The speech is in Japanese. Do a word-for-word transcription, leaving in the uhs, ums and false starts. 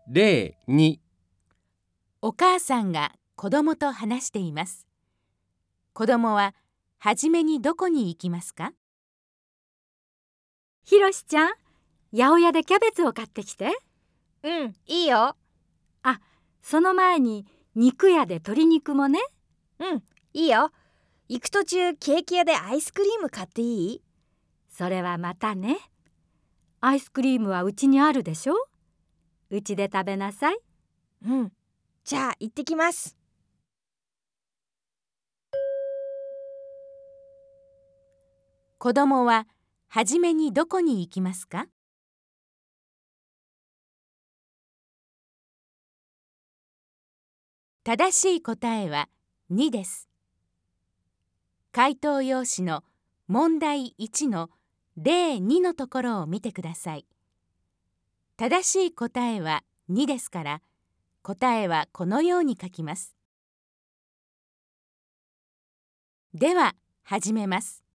例に。 お母さんが子供と話しています。子供ははじめにどこに行きますか？ ひろしちゃん、八百屋でキャベツを買ってきて。 うん、いいよ。 あ、その前に肉屋で鶏肉もね。 うん、いいよ。行く途中ケーキ屋でアイスクリーム買っていい？ それはまたね。アイスクリームはうちにあるでしょ？うちで食べなさい。 うん、じゃあ行ってきます。 子供ははじめにどこに行きますか？正しい答えはにです。回答用紙の問題いちの例にのところを見てください。正しい答えはにですから、答えはこのように書きます。では、始めます。